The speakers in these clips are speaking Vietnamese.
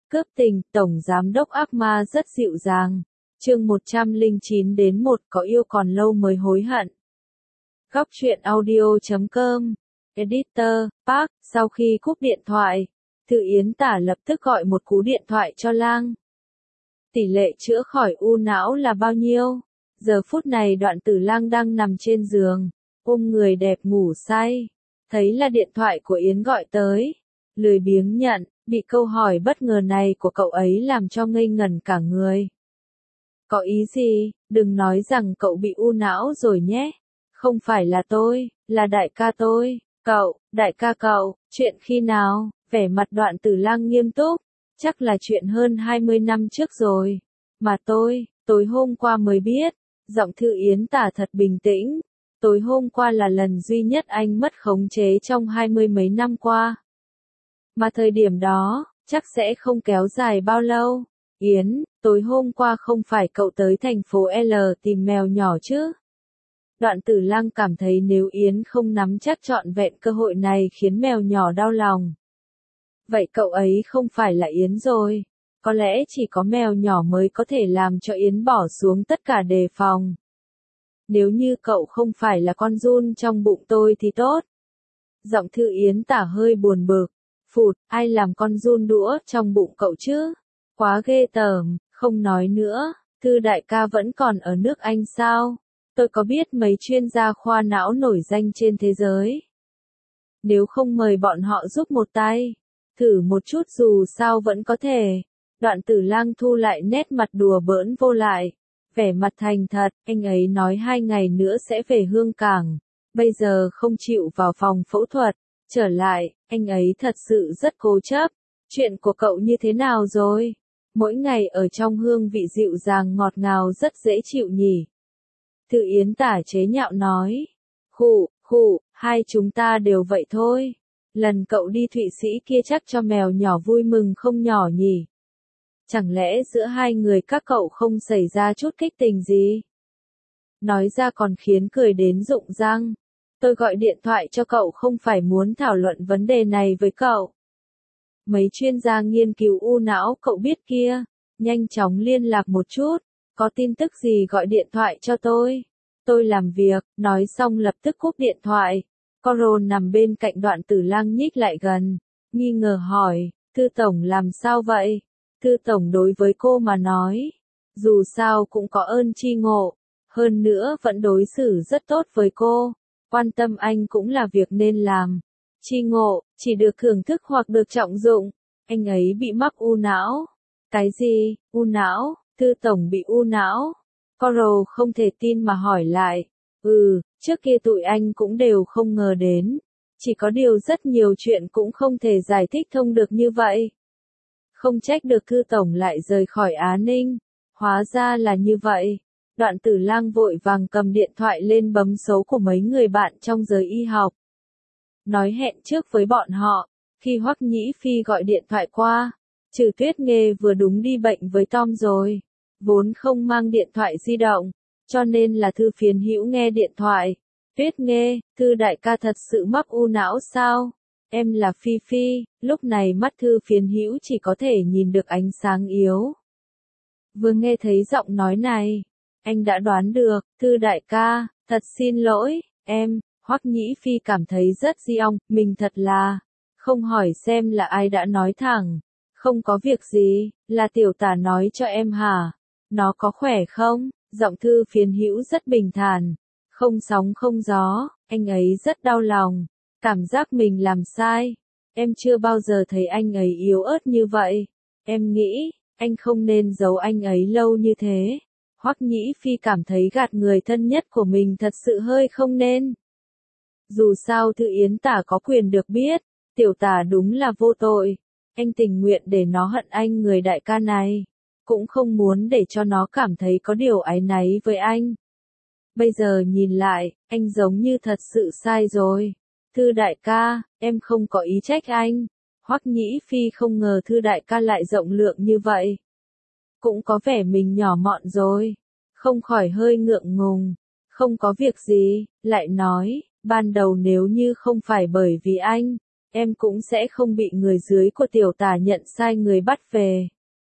Cướp tình, Tổng Giám đốc ác ma rất dịu dàng. Chương 109 đến 1 có yêu còn lâu mới hối hận. Góc truyện audio.com. Editor, Park, sau khi cúp điện thoại, Thư Yến Tả lập tức gọi một cú điện thoại cho Lang. Tỷ lệ chữa khỏi u não là bao nhiêu? Giờ phút này Đoạn Tử Lang đang nằm trên giường, ôm người đẹp ngủ say. Thấy là điện thoại của Yến gọi tới. Lười biếng nhận, bị câu hỏi bất ngờ này của cậu ấy làm cho ngây ngẩn cả người. Có ý gì? Đừng nói rằng cậu bị u não rồi nhé. Không phải là tôi, là đại ca tôi. Cậu, đại ca cậu, chuyện khi nào? Vẻ mặt Đoạn Tử Lang nghiêm túc. Chắc là chuyện hơn 20 năm trước rồi. Mà tối hôm qua mới biết. Giọng Thư Yến Tả thật bình tĩnh. Tối hôm qua là lần duy nhất anh mất khống chế trong 20 mấy năm qua. Mà thời điểm đó, chắc sẽ không kéo dài bao lâu. Yến, tối hôm qua không phải cậu tới thành phố L tìm mèo nhỏ chứ? Đoạn Tử Lang cảm thấy nếu Yến không nắm chắc trọn vẹn cơ hội này khiến mèo nhỏ đau lòng. Vậy cậu ấy không phải là Yến rồi. Có lẽ chỉ có mèo nhỏ mới có thể làm cho Yến bỏ xuống tất cả đề phòng. Nếu như cậu không phải là con giun trong bụng tôi thì tốt. Giọng Thư Yến Tả hơi buồn bực. Phụt, ai làm con giun đũa trong bụng cậu chứ? Quá ghê tởm, không nói nữa. Thư đại ca vẫn còn ở nước Anh sao? Tôi có biết mấy chuyên gia khoa não nổi danh trên thế giới. Nếu không mời bọn họ giúp một tay, thử một chút dù sao vẫn có thể. Đoạn Tử Lang thu lại nét mặt đùa bỡn vô lại. Vẻ mặt thành thật, anh ấy nói 2 ngày nữa sẽ về Hương Cảng. Bây giờ không chịu vào phòng phẫu thuật. Trở lại, anh ấy thật sự rất cố chấp. Chuyện của cậu như thế nào rồi? Mỗi ngày ở trong hương vị dịu dàng ngọt ngào rất dễ chịu nhỉ? Thư Yến Tả chế nhạo nói. Khụ, hai chúng ta đều vậy thôi. Lần cậu đi Thụy Sĩ kia chắc cho mèo nhỏ vui mừng không nhỏ nhỉ? Chẳng lẽ giữa hai người các cậu không xảy ra chút kích tình gì? Nói ra còn khiến cười đến rụng răng. Tôi gọi điện thoại cho cậu không phải muốn thảo luận vấn đề này với cậu. Mấy chuyên gia nghiên cứu u não cậu biết kia, nhanh chóng liên lạc một chút, có tin tức gì gọi điện thoại cho tôi. Tôi làm việc, nói xong lập tức cúp điện thoại. Coral nằm bên cạnh Đoạn Tử Lang nhích lại gần, nghi ngờ hỏi, Thư Tổng làm sao vậy? Thư Tổng đối với cô mà nói, dù sao cũng có ơn tri ngộ, hơn nữa vẫn đối xử rất tốt với cô. Quan tâm anh cũng là việc nên làm. Tri ngộ, chỉ được thưởng thức hoặc được trọng dụng. Anh ấy bị mắc u não. Cái gì, u não? Thư Tổng bị u não? Coral không thể tin mà hỏi lại. Trước kia tụi anh cũng đều không ngờ đến. Chỉ có điều rất nhiều chuyện cũng không thể giải thích thông được như vậy. Không trách được Thư Tổng lại rời khỏi Á Ninh. Hóa ra là như vậy. Đoạn Tử Lang vội vàng cầm điện thoại lên bấm số của mấy người bạn trong giới y học. Nói hẹn trước với bọn họ, khi Hoắc Nhĩ Phi gọi điện thoại qua, Trừ Tuyết Nghê vừa đúng đi bệnh với Tom rồi, vốn không mang điện thoại di động, cho nên là Thư Phiến Hữu nghe điện thoại. Tuyết Nghê, Thư đại ca thật sự mắc u não sao? Em là Phi Phi. Lúc này mắt Thư Phiến Hữu chỉ có thể nhìn được ánh sáng yếu. Vừa nghe thấy giọng nói này, anh đã đoán được. Thư đại ca, thật xin lỗi, em. Hoắc Nhĩ Phi cảm thấy rất di ong, mình thật là không hỏi xem là ai đã nói thẳng. Không có việc gì, là Tiểu Tả nói cho em hả? Nó có khỏe không? Giọng Thư Phiến Hữu rất bình thản, không sóng không gió. Anh ấy rất đau lòng, cảm giác mình làm sai. Em chưa bao giờ thấy anh ấy yếu ớt như vậy. Em nghĩ, anh không nên giấu anh ấy lâu như thế. Hoắc Nhĩ Phi cảm thấy gạt người thân nhất của mình thật sự hơi không nên. Dù sao Thư Yến Tả có quyền được biết, Tiểu Tả đúng là vô tội. Anh tình nguyện để nó hận anh người đại ca này, cũng không muốn để cho nó cảm thấy có điều áy náy với anh. Bây giờ nhìn lại, anh giống như thật sự sai rồi. Thư đại ca, em không có ý trách anh. Hoắc Nhĩ Phi không ngờ Thư đại ca lại rộng lượng như vậy. Cũng có vẻ mình nhỏ mọn rồi. Không khỏi hơi ngượng ngùng. Không có việc gì, lại nói, ban đầu nếu như không phải bởi vì anh, em cũng sẽ không bị người dưới của tiểu tả nhận sai người bắt về.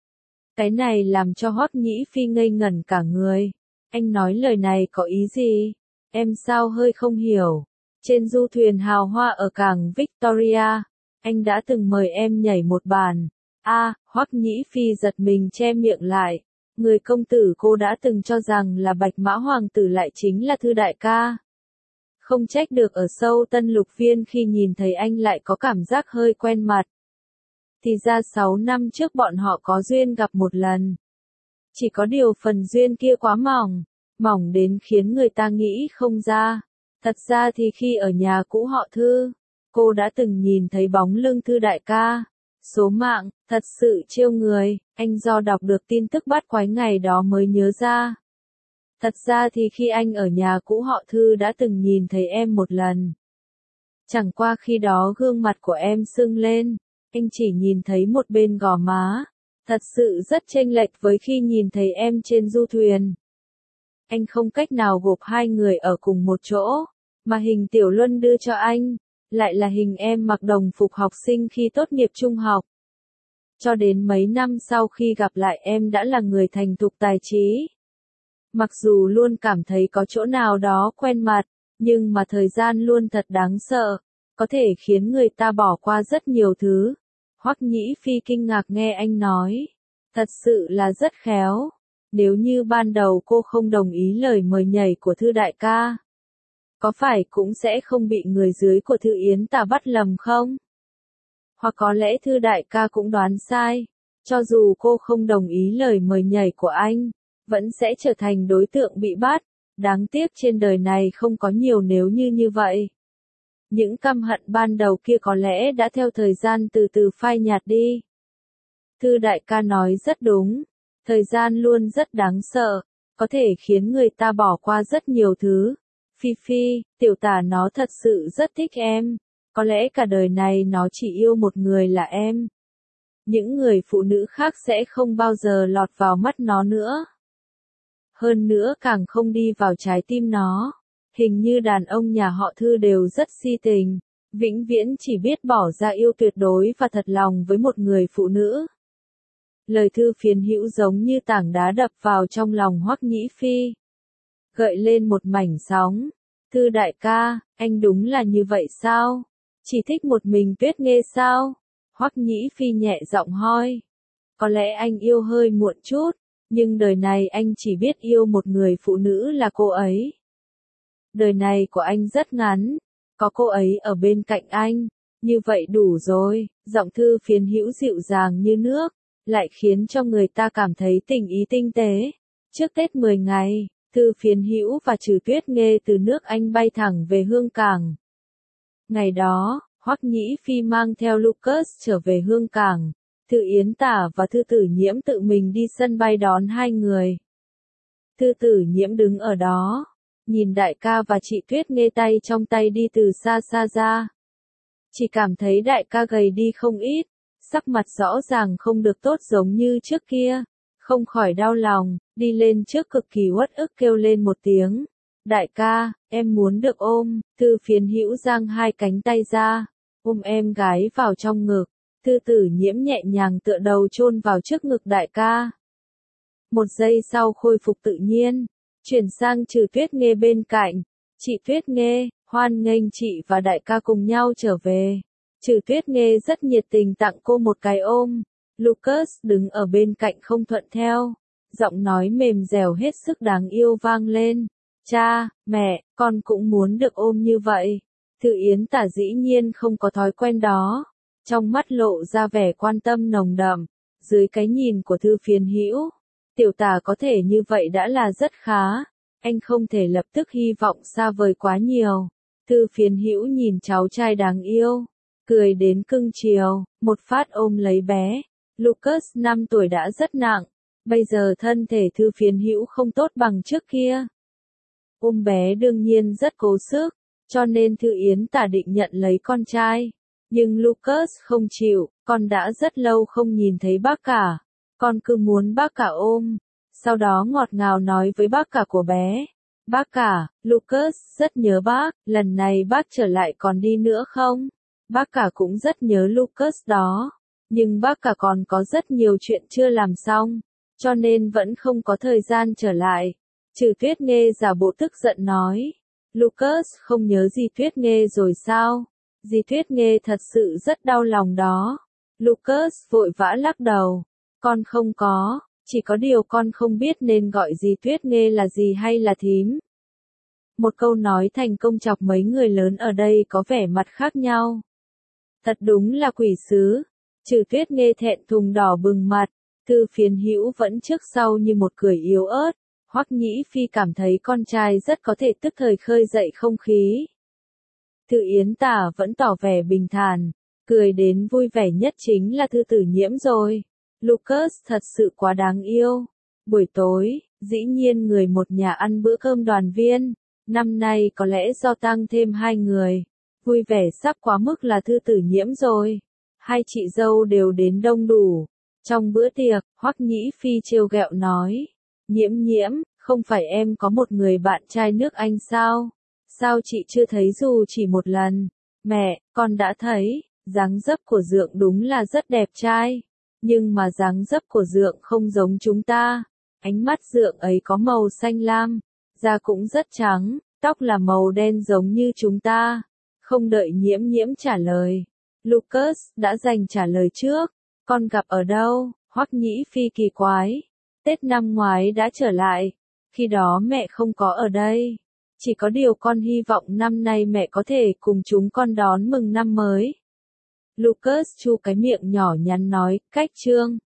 Cái này làm cho Hoắc Nhĩ Phi ngây ngẩn cả người. Anh nói lời này có ý gì? Em sao hơi không hiểu. Trên du thuyền hào hoa ở cảng Victoria, anh đã từng mời em nhảy một bàn. Hoắc Nhĩ Phi giật mình che miệng lại. Người công tử cô đã từng cho rằng là Bạch Mã Hoàng tử lại chính là Thư đại ca. Không trách được ở sâu Tân Lục Viên khi nhìn thấy anh lại có cảm giác hơi quen mặt. Thì ra 6 năm trước bọn họ có duyên gặp một lần. Chỉ có điều phần duyên kia quá mỏng, mỏng đến khiến người ta nghĩ không ra. Thật ra thì khi ở nhà cũ họ Thư, cô đã từng nhìn thấy bóng lưng Thư đại ca. Số mạng, thật sự trêu người, anh do đọc được tin tức bắt quái ngày đó mới nhớ ra. Thật ra thì khi anh ở nhà cũ họ Thư đã từng nhìn thấy em một lần. Chẳng qua khi đó gương mặt của em sưng lên, anh chỉ nhìn thấy một bên gò má. Thật sự rất chênh lệch với khi nhìn thấy em trên du thuyền. Anh không cách nào gộp hai người ở cùng một chỗ, mà hình Tiểu Luân đưa cho anh, lại là hình em mặc đồng phục học sinh khi tốt nghiệp trung học. Cho đến mấy năm sau khi gặp lại em đã là người thành thục tài trí. Mặc dù luôn cảm thấy có chỗ nào đó quen mặt, nhưng mà thời gian luôn thật đáng sợ, có thể khiến người ta bỏ qua rất nhiều thứ. Hoắc Nhĩ Phi kinh ngạc nghe anh nói, thật sự là rất khéo. Nếu như ban đầu cô không đồng ý lời mời nhảy của Thư đại ca, có phải cũng sẽ không bị người dưới của Thư Yến Tả bắt lầm không? Hoặc có lẽ Thư đại ca cũng đoán sai, cho dù cô không đồng ý lời mời nhảy của anh, vẫn sẽ trở thành đối tượng bị bắt. Đáng tiếc trên đời này không có nhiều nếu như vậy. Những căm hận ban đầu kia có lẽ đã theo thời gian từ từ phai nhạt đi. Thư đại ca nói rất đúng, thời gian luôn rất đáng sợ, có thể khiến người ta bỏ qua rất nhiều thứ. Phi Phi, tiểu tả nó thật sự rất thích em, có lẽ cả đời này nó chỉ yêu một người là em. Những người phụ nữ khác sẽ không bao giờ lọt vào mắt nó nữa. Hơn nữa càng không đi vào trái tim nó. Hình như đàn ông nhà họ Thư đều rất si tình, vĩnh viễn chỉ biết bỏ ra yêu tuyệt đối và thật lòng với một người phụ nữ. Lời Thư phiến hữu giống như tảng đá đập vào trong lòng Hoắc Nhĩ Phi, gợi lên một mảnh sóng. Thư đại ca, anh đúng là như vậy sao? Chỉ thích một mình Tuyết Nghê sao? Hoắc Nhĩ Phi nhẹ giọng hỏi. Có lẽ anh yêu hơi muộn chút, nhưng đời này anh chỉ biết yêu một người phụ nữ là cô ấy. Đời này của anh rất ngắn, có cô ấy ở bên cạnh anh, như vậy đủ rồi. Giọng Thư phiến hữu dịu dàng như nước, lại khiến cho người ta cảm thấy tình ý tinh tế. Trước Tết 10 ngày, Thư phiến hữu và Trừ Tuyết Nghê từ nước Anh bay thẳng về Hương Cảng. Ngày đó, Hoắc Nhĩ Phi mang theo Lucas trở về Hương Cảng. Thư Yến Tả và Thư Tử Nhiễm tự mình đi sân bay đón hai người. Thư Tử Nhiễm đứng ở đó, nhìn đại ca và chị Tuyết Nghê tay trong tay đi từ xa xa ra. Chỉ cảm thấy đại ca gầy đi không ít, sắc mặt rõ ràng không được tốt giống như trước kia. Không khỏi đau lòng, đi lên trước cực kỳ uất ức kêu lên một tiếng. Đại ca, em muốn được ôm. Thư phiến hữu giang hai cánh tay ra, ôm em gái vào trong ngực. Thư Tử Nhiễm nhẹ nhàng tựa đầu chôn vào trước ngực đại ca. Một giây sau khôi phục tự nhiên, chuyển sang Trừ Tuyết Nghê bên cạnh. Chị Tuyết Nghê, hoan nghênh chị và đại ca cùng nhau trở về. Trừ Tuyết Nghê rất nhiệt tình tặng cô một cái ôm. Lucas đứng ở bên cạnh không thuận theo. Giọng nói mềm dẻo hết sức đáng yêu vang lên. Cha, mẹ, con cũng muốn được ôm như vậy. Thư Yến Tả dĩ nhiên không có thói quen đó. Trong mắt lộ ra vẻ quan tâm nồng đậm. Dưới cái nhìn của Thư phiến hữu, tiểu tả có thể như vậy đã là rất khá. Anh không thể lập tức hy vọng xa vời quá nhiều. Thư phiến hữu nhìn cháu trai đáng yêu, cười đến cưng chiều, một phát ôm lấy bé. Lucas 5 tuổi đã rất nặng, bây giờ thân thể Thư phiến hữu không tốt bằng trước kia. Ôm bé đương nhiên rất cố sức, cho nên Thư Yến Tả định nhận lấy con trai. Nhưng Lucas không chịu, con đã rất lâu không nhìn thấy bác cả. Con cứ muốn bác cả ôm. Sau đó ngọt ngào nói với bác cả của bé. Bác cả, Lucas rất nhớ bác, lần này bác trở lại còn đi nữa không? Bác cả cũng rất nhớ Lucas đó. Nhưng bác cả còn có rất nhiều chuyện chưa làm xong, cho nên vẫn không có thời gian trở lại. Trừ Tuyết Nghê giả bộ tức giận nói. Lucas không nhớ gì Tuyết Nghê rồi sao? Dì Tuyết Nghê thật sự rất đau lòng đó. Lucas vội vã lắc đầu. Con không có, chỉ có điều con không biết nên gọi dì Tuyết Nghê là gì hay là thím. Một câu nói thành công chọc mấy người lớn ở đây có vẻ mặt khác nhau. Thật đúng là quỷ sứ. Trừ Tuyết Nghê thẹn thùng đỏ bừng mặt, Thư Phiến Hữu vẫn trước sau như một cười yếu ớt. Hoắc Nhĩ Phi cảm thấy con trai rất có thể tức thời khơi dậy không khí. Thư Yến Tả vẫn tỏ vẻ bình thản, cười đến vui vẻ nhất chính là Thư Tử Nhiễm rồi. Lucas thật sự quá đáng yêu. Buổi tối, dĩ nhiên người một nhà ăn bữa cơm đoàn viên. Năm nay có lẽ do tăng thêm 2 người. Vui vẻ sắp quá mức là Thư Tử Nhiễm rồi. Hai chị dâu đều đến đông đủ. Trong bữa tiệc, Hoắc Nhĩ Phi trêu ghẹo nói. Nhiễm Nhiễm, không phải em có một người bạn trai nước Anh sao? Sao chị chưa thấy dù chỉ một lần? Mẹ, con đã thấy, dáng dấp của Dượng đúng là rất đẹp trai. Nhưng mà dáng dấp của Dượng không giống chúng ta. Ánh mắt Dượng ấy có màu xanh lam, da cũng rất trắng, tóc là màu đen giống như chúng ta. Không đợi Nhiễm Nhiễm trả lời, Lucas đã dành trả lời trước. Con gặp ở đâu? Hoắc Nhĩ Phi kỳ quái. Tết năm ngoái đã trở lại. Khi đó mẹ không có ở đây. Chỉ có điều con hy vọng năm nay mẹ có thể cùng chúng con đón mừng năm mới. Lucas chu cái miệng nhỏ nhắn nói, cách chương.